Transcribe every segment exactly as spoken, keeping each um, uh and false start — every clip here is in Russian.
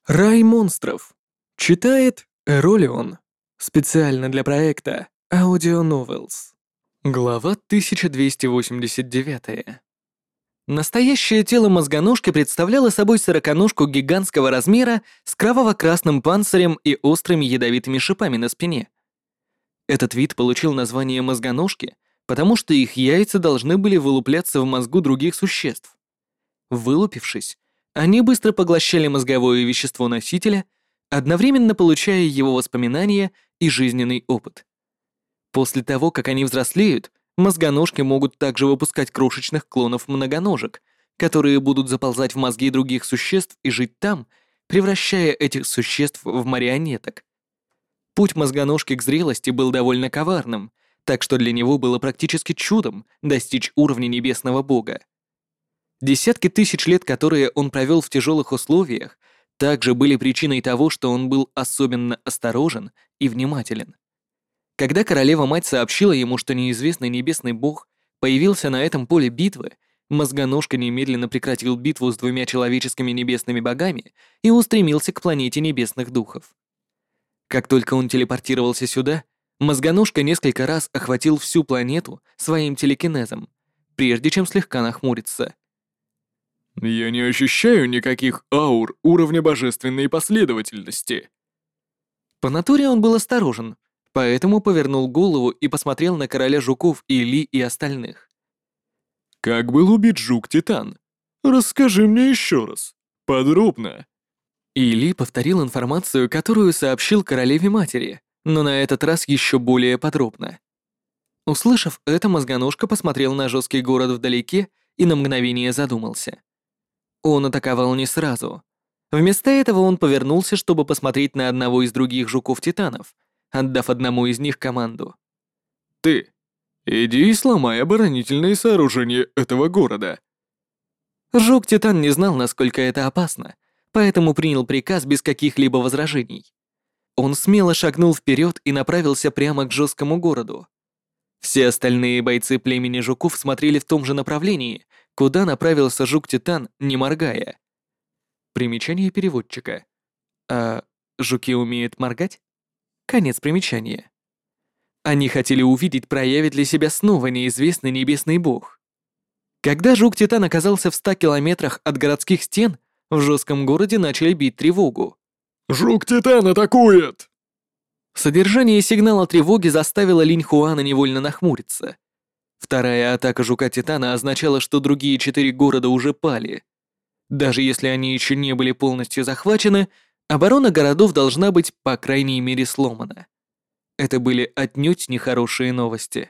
Рай монстров. Читает Эролион. Специально для проекта Audio Novels. Глава тысяча двести восемьдесят девять. Настоящее тело мозгоножки представляло собой сороконожку гигантского размера с кроваво-красным панцирем и острыми ядовитыми шипами на спине. Этот вид получил название мозгоножки, потому что их яйца должны были вылупляться в мозгу других существ. Вылупившись, они быстро поглощали мозговое вещество носителя, одновременно получая его воспоминания и жизненный опыт. После того, как они взрослеют, мозгоножки могут также выпускать крошечных клонов многоножек, которые будут заползать в мозги других существ и жить там, превращая этих существ в марионеток. Путь мозгоножки к зрелости был довольно коварным, так что для него было практически чудом достичь уровня небесного бога. Десятки тысяч лет, которые он провел в тяжелых условиях, также были причиной того, что он был особенно осторожен и внимателен. Когда королева-мать сообщила ему, что неизвестный небесный бог появился на этом поле битвы, мозгоножка немедленно прекратил битву с двумя человеческими небесными богами и устремился к планете небесных духов. Как только он телепортировался сюда, мозгоножка несколько раз охватил всю планету своим телекинезом, прежде чем слегка нахмуриться. «Я не ощущаю никаких аур уровня божественной последовательности». По натуре он был осторожен, поэтому повернул голову и посмотрел на короля жуков Или и остальных. «Как был убит жук-титан? Расскажи мне еще раз. Подробно». Или повторил информацию, которую сообщил королеве-матери, но на этот раз еще более подробно. Услышав это, мозгоножка посмотрел на жесткий город вдалеке и на мгновение задумался. Он атаковал не сразу. Вместо этого он повернулся, чтобы посмотреть на одного из других жуков-титанов, отдав одному из них команду. «Ты, иди и сломай оборонительные сооружения этого города». Жук-титан не знал, насколько это опасно, поэтому принял приказ без каких-либо возражений. Он смело шагнул вперед и направился прямо к жесткому городу. Все остальные бойцы племени жуков смотрели в том же направлении, куда направился жук-титан, не моргая. Примечание переводчика. А жуки умеют моргать? Конец примечания. Они хотели увидеть, проявит ли себя снова неизвестный небесный бог. Когда жук-титан оказался в ста километрах от городских стен, в жестком городе начали бить тревогу. «Жук-титан атакует!» Содержание сигнала тревоги заставило Линь Хуана невольно нахмуриться. Вторая атака жука-титана означала, что другие четыре города уже пали. Даже если они еще не были полностью захвачены, оборона городов должна быть, по крайней мере, сломана. Это были отнюдь нехорошие новости.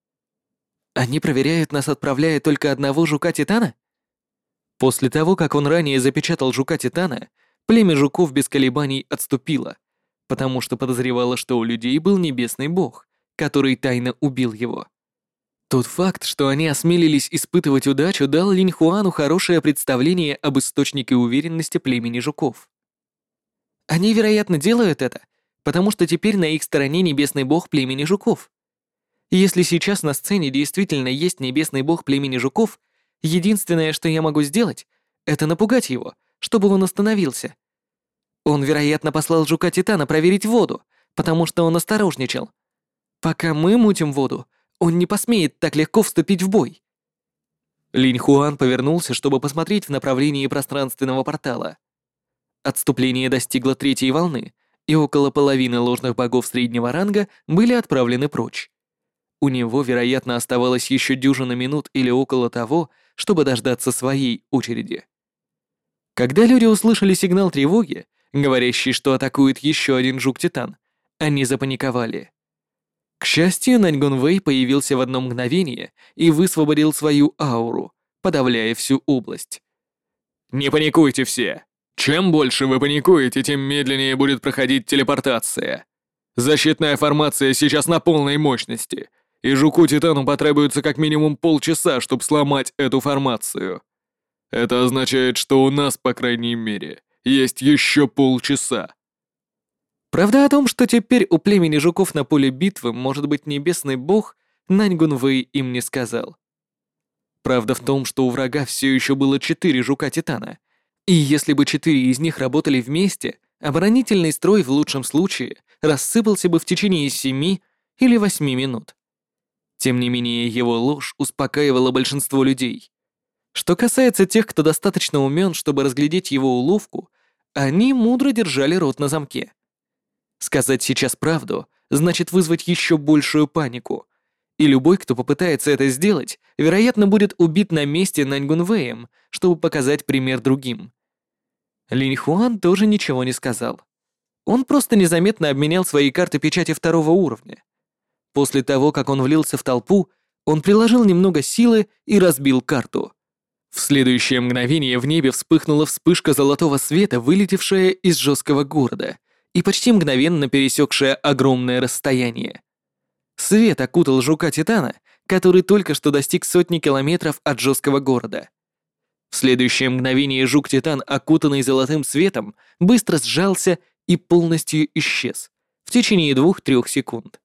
Они проверяют нас, отправляя только одного жука-титана? После того, как он ранее запечатал жука-титана, племя жуков без колебаний отступило, потому что подозревало, что у людей был небесный бог, который тайно убил его. Тот факт, что они осмелились испытывать удачу, дал Линь Хуану хорошее представление об источнике уверенности племени жуков. Они, вероятно, делают это, потому что теперь на их стороне небесный бог племени жуков. Если сейчас на сцене действительно есть небесный бог племени жуков, единственное, что я могу сделать, это напугать его, чтобы он остановился. Он, вероятно, послал жука-титана проверить воду, потому что он осторожничал. Пока мы мутим воду, он не посмеет так легко вступить в бой. Линь Хуан повернулся, чтобы посмотреть в направлении пространственного портала. Отступление достигло третьей волны, и около половины ложных богов среднего ранга были отправлены прочь. У него, вероятно, оставалось еще дюжина минут или около того, чтобы дождаться своей очереди. Когда люди услышали сигнал тревоги, говорящий, что атакует еще один жук-титан, они запаниковали. К счастью, Наньгун Вэй появился в одно мгновение и высвободил свою ауру, подавляя всю область. «Не паникуйте все! Чем больше вы паникуете, тем медленнее будет проходить телепортация. Защитная формация сейчас на полной мощности, и жуку-титану потребуется как минимум полчаса, чтобы сломать эту формацию. Это означает, что у нас, по крайней мере, есть еще полчаса». Правда о том, что теперь у племени жуков на поле битвы может быть небесный бог, Наньгун Вэй им не сказал. Правда в том, что у врага все еще было четыре жука-титана, И если бы четыре из них работали вместе, оборонительный строй в лучшем случае рассыпался бы в течение семи или восьми минут. Тем не менее, его ложь успокаивала большинство людей. Что касается тех, кто достаточно умен, чтобы разглядеть его уловку, они мудро держали рот на замке. Сказать сейчас правду значит вызвать еще большую панику, и любой, кто попытается это сделать, вероятно, будет убит на месте Наньгунвэем, чтобы показать пример другим. Линь Хуан тоже ничего не сказал. Он просто незаметно обменял свои карты печати второго уровня. После того, как он влился в толпу, он приложил немного силы и разбил карту. В следующее мгновение в небе вспыхнула вспышка золотого света, вылетевшая из жесткого города и почти мгновенно пересекшая огромное расстояние. Свет окутал жука-титана, который только что достиг сотни километров от жесткого города. В следующее мгновение жук-титан, окутанный золотым светом, быстро сжался и полностью исчез в течение двух-трех секунд.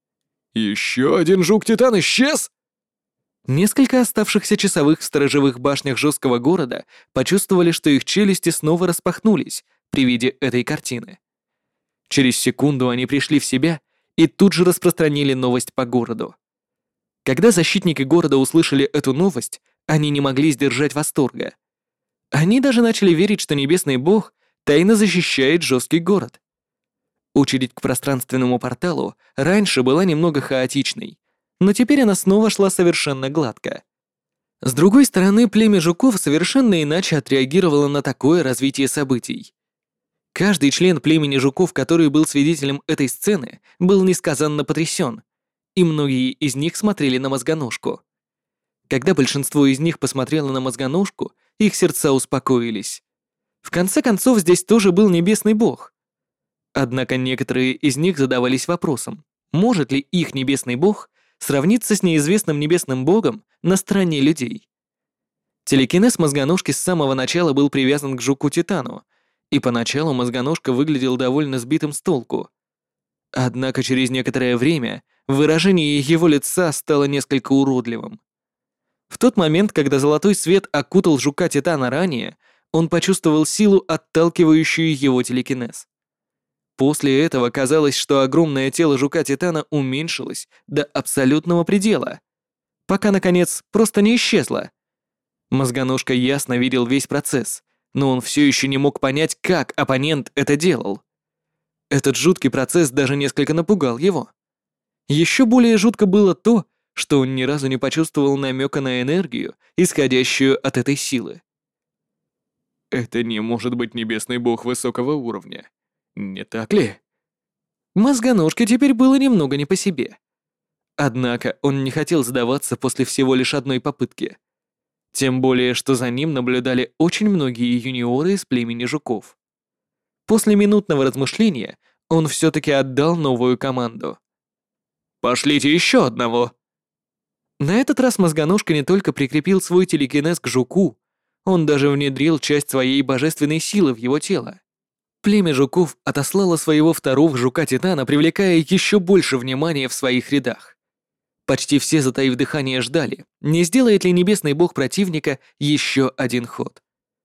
«Еще один жук-титан исчез?» Несколько оставшихся часовых в сторожевых башнях жесткого города почувствовали, что их челюсти снова распахнулись при виде этой картины. Через секунду они пришли в себя и тут же распространили новость по городу. Когда защитники города услышали эту новость, они не могли сдержать восторга. Они даже начали верить, что небесный бог тайно защищает жесткий город. Очередь к пространственному порталу раньше была немного хаотичной, но теперь она снова шла совершенно гладко. С другой стороны, племя жуков совершенно иначе отреагировало на такое развитие событий. Каждый член племени жуков, который был свидетелем этой сцены, был несказанно потрясен, и многие из них смотрели на мозгоножку. Когда большинство из них посмотрело на мозгоножку, их сердца успокоились. В конце концов, здесь тоже был небесный бог. Однако некоторые из них задавались вопросом, может ли их небесный бог сравниться с неизвестным небесным богом на стороне людей. Телекинез мозгоножки с самого начала был привязан к жуку-титану, и поначалу мозгоножка выглядел довольно сбитым с толку. Однако через некоторое время выражение его лица стало несколько уродливым. В тот момент, когда золотой свет окутал жука-титана ранее, он почувствовал силу, отталкивающую его телекинез. После этого казалось, что огромное тело жука-титана уменьшилось до абсолютного предела, пока, наконец, просто не исчезло. Мозгоножка ясно видел весь процесс, но он все еще не мог понять, как оппонент это делал. Этот жуткий процесс даже несколько напугал его. Еще более жутко было то, что он ни разу не почувствовал намека на энергию, исходящую от этой силы. «Это не может быть небесный бог высокого уровня. Не так ли?» Мозгоножке теперь было немного не по себе. Однако он не хотел сдаваться после всего лишь одной попытки. Тем более, что за ним наблюдали очень многие юниоры из племени жуков. После минутного размышления он все-таки отдал новую команду. «Пошлите еще одного!» На этот раз мозгоножка не только прикрепил свой телекинез к жуку, он даже внедрил часть своей божественной силы в его тело. Племя жуков отослало своего второго жука-титана, привлекая еще больше внимания в своих рядах. Почти все, затаив дыхание, ждали, не сделает ли небесный бог противника еще один ход.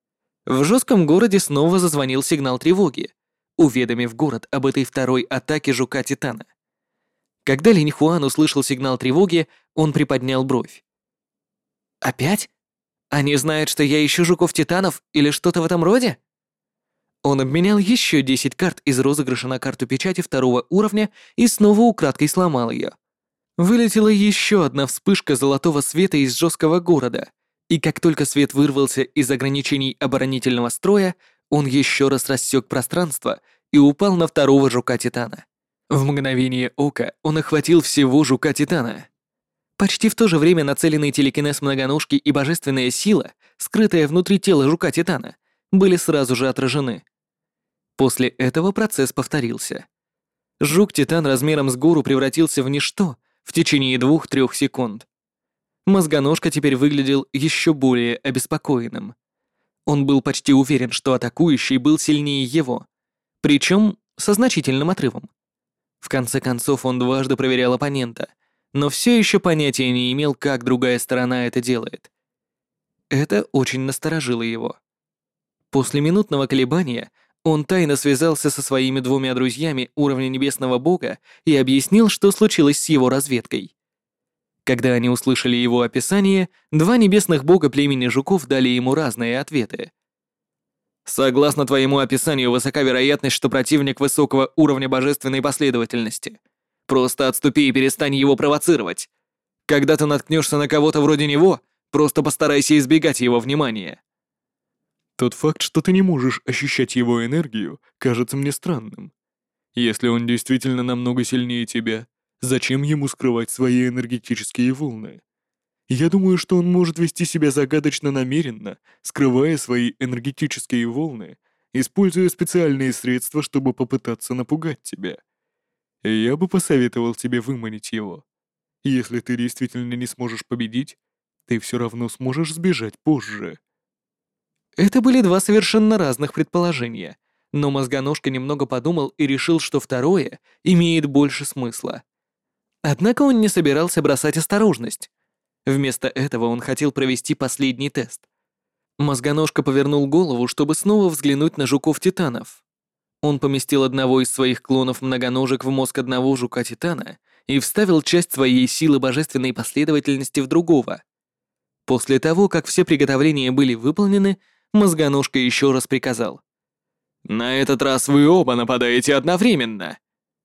В жестком городе снова зазвонил сигнал тревоги, уведомив город об этой второй атаке жука-титана. Когда Линь Хуан услышал сигнал тревоги, он приподнял бровь. «Опять? Они знают, что я ищу жуков-титанов или что-то в этом роде?» Он обменял еще десять карт из розыгрыша на карту печати второго уровня и снова украдкой сломал ее. Вылетела еще одна вспышка золотого света из жесткого города, и как только свет вырвался из ограничений оборонительного строя, он еще раз рассек пространство и упал на второго жука-титана. В мгновение ока он охватил всего жука-титана. Почти в то же время нацеленный телекинез многоножки и божественная сила, скрытая внутри тела жука-титана, были сразу же отражены. После этого процесс повторился. Жук-титан размером с гору превратился в ничто в течение двух-трех секунд. Мозгоножка теперь выглядел еще более обеспокоенным. Он был почти уверен, что атакующий был сильнее его, причем со значительным отрывом. В конце концов, он дважды проверял оппонента, но все еще понятия не имел, как другая сторона это делает. Это очень насторожило его. После минутного колебания он тайно связался со своими двумя друзьями уровня Небесного Бога и объяснил, что случилось с его разведкой. Когда они услышали его описание, два Небесных Бога племени Жуков дали ему разные ответы. Согласно твоему описанию, высока вероятность, что противник высокого уровня божественной последовательности. Просто отступи и перестань его провоцировать. Когда ты наткнешься на кого-то вроде него, просто постарайся избегать его внимания. Тот факт, что ты не можешь ощущать его энергию, кажется мне странным. Если он действительно намного сильнее тебя, зачем ему скрывать свои энергетические волны? Я думаю, что он может вести себя загадочно намеренно, скрывая свои энергетические волны, используя специальные средства, чтобы попытаться напугать тебя. Я бы посоветовал тебе выманить его. Если ты действительно не сможешь победить, ты все равно сможешь сбежать позже. Это были два совершенно разных предположения, но Мозгоножка немного подумал и решил, что второе имеет больше смысла. Однако он не собирался бросать осторожность. Вместо этого он хотел провести последний тест. Мозгоножка повернул голову, чтобы снова взглянуть на жуков-титанов. Он поместил одного из своих клонов-многоножек в мозг одного жука-титана и вставил часть своей силы божественной последовательности в другого. После того, как все приготовления были выполнены, Мозгоножка еще раз приказал: «На этот раз вы оба нападаете одновременно».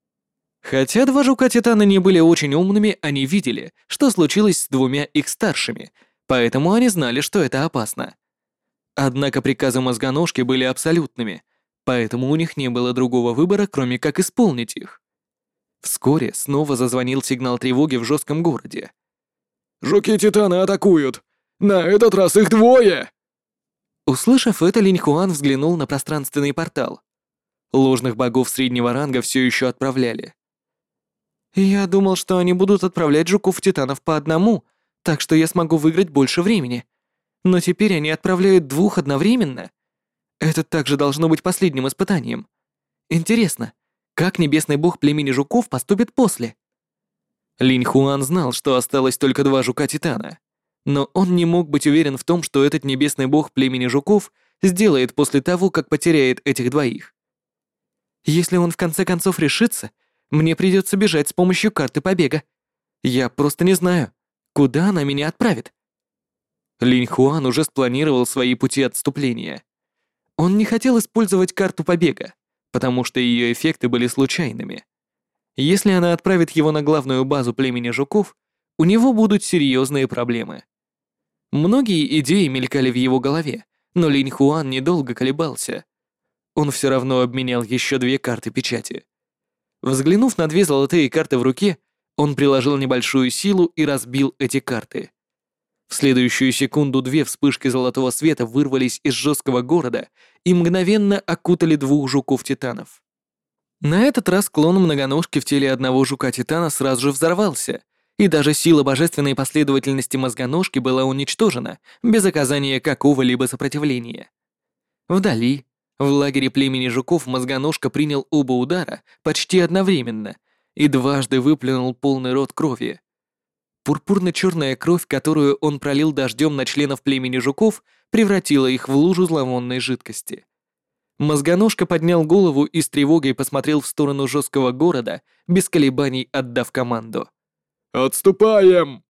Хотя два жука-титана не были очень умными, они видели, что случилось с двумя их старшими, поэтому они знали, что это опасно. Однако приказы Мозгоножки были абсолютными, поэтому у них не было другого выбора, кроме как исполнить их. Вскоре снова зазвонил сигнал тревоги в жестком городе. «Жуки-титаны атакуют! На этот раз их двое!» Услышав это, Линь Хуан взглянул на пространственный портал. Ложных богов среднего ранга все еще отправляли. «Я думал, что они будут отправлять жуков-титанов по одному, так что я смогу выиграть больше времени. Но теперь они отправляют двух одновременно. Это также должно быть последним испытанием. Интересно, как небесный бог племени жуков поступит после?» Линь Хуан знал, что осталось только два жука-титана. Но он не мог быть уверен в том, что этот небесный бог племени жуков сделает после того, как потеряет этих двоих. Если он в конце концов решится, мне придется бежать с помощью карты побега. Я просто не знаю, куда она меня отправит. Линь Хуан уже спланировал свои пути отступления. Он не хотел использовать карту побега, потому что ее эффекты были случайными. Если она отправит его на главную базу племени жуков, у него будут серьезные проблемы. Многие идеи мелькали в его голове, но Линь Хуан недолго колебался. Он все равно обменял еще две карты печати. Взглянув на две золотые карты в руке, он приложил небольшую силу и разбил эти карты. В следующую секунду две вспышки золотого света вырвались из жесткого города и мгновенно окутали двух жуков-титанов. На этот раз клон многоножки в теле одного жука-титана сразу же взорвался, и даже сила божественной последовательности Мозгоножки была уничтожена без оказания какого-либо сопротивления. Вдали, в лагере племени жуков, Мозгоножка принял оба удара почти одновременно и дважды выплюнул полный рот крови. Пурпурно-черная кровь, которую он пролил дождем на членов племени жуков, превратила их в лужу зловонной жидкости. Мозгоножка поднял голову и с тревогой посмотрел в сторону жесткого города, без колебаний отдав команду. «Отступаем!»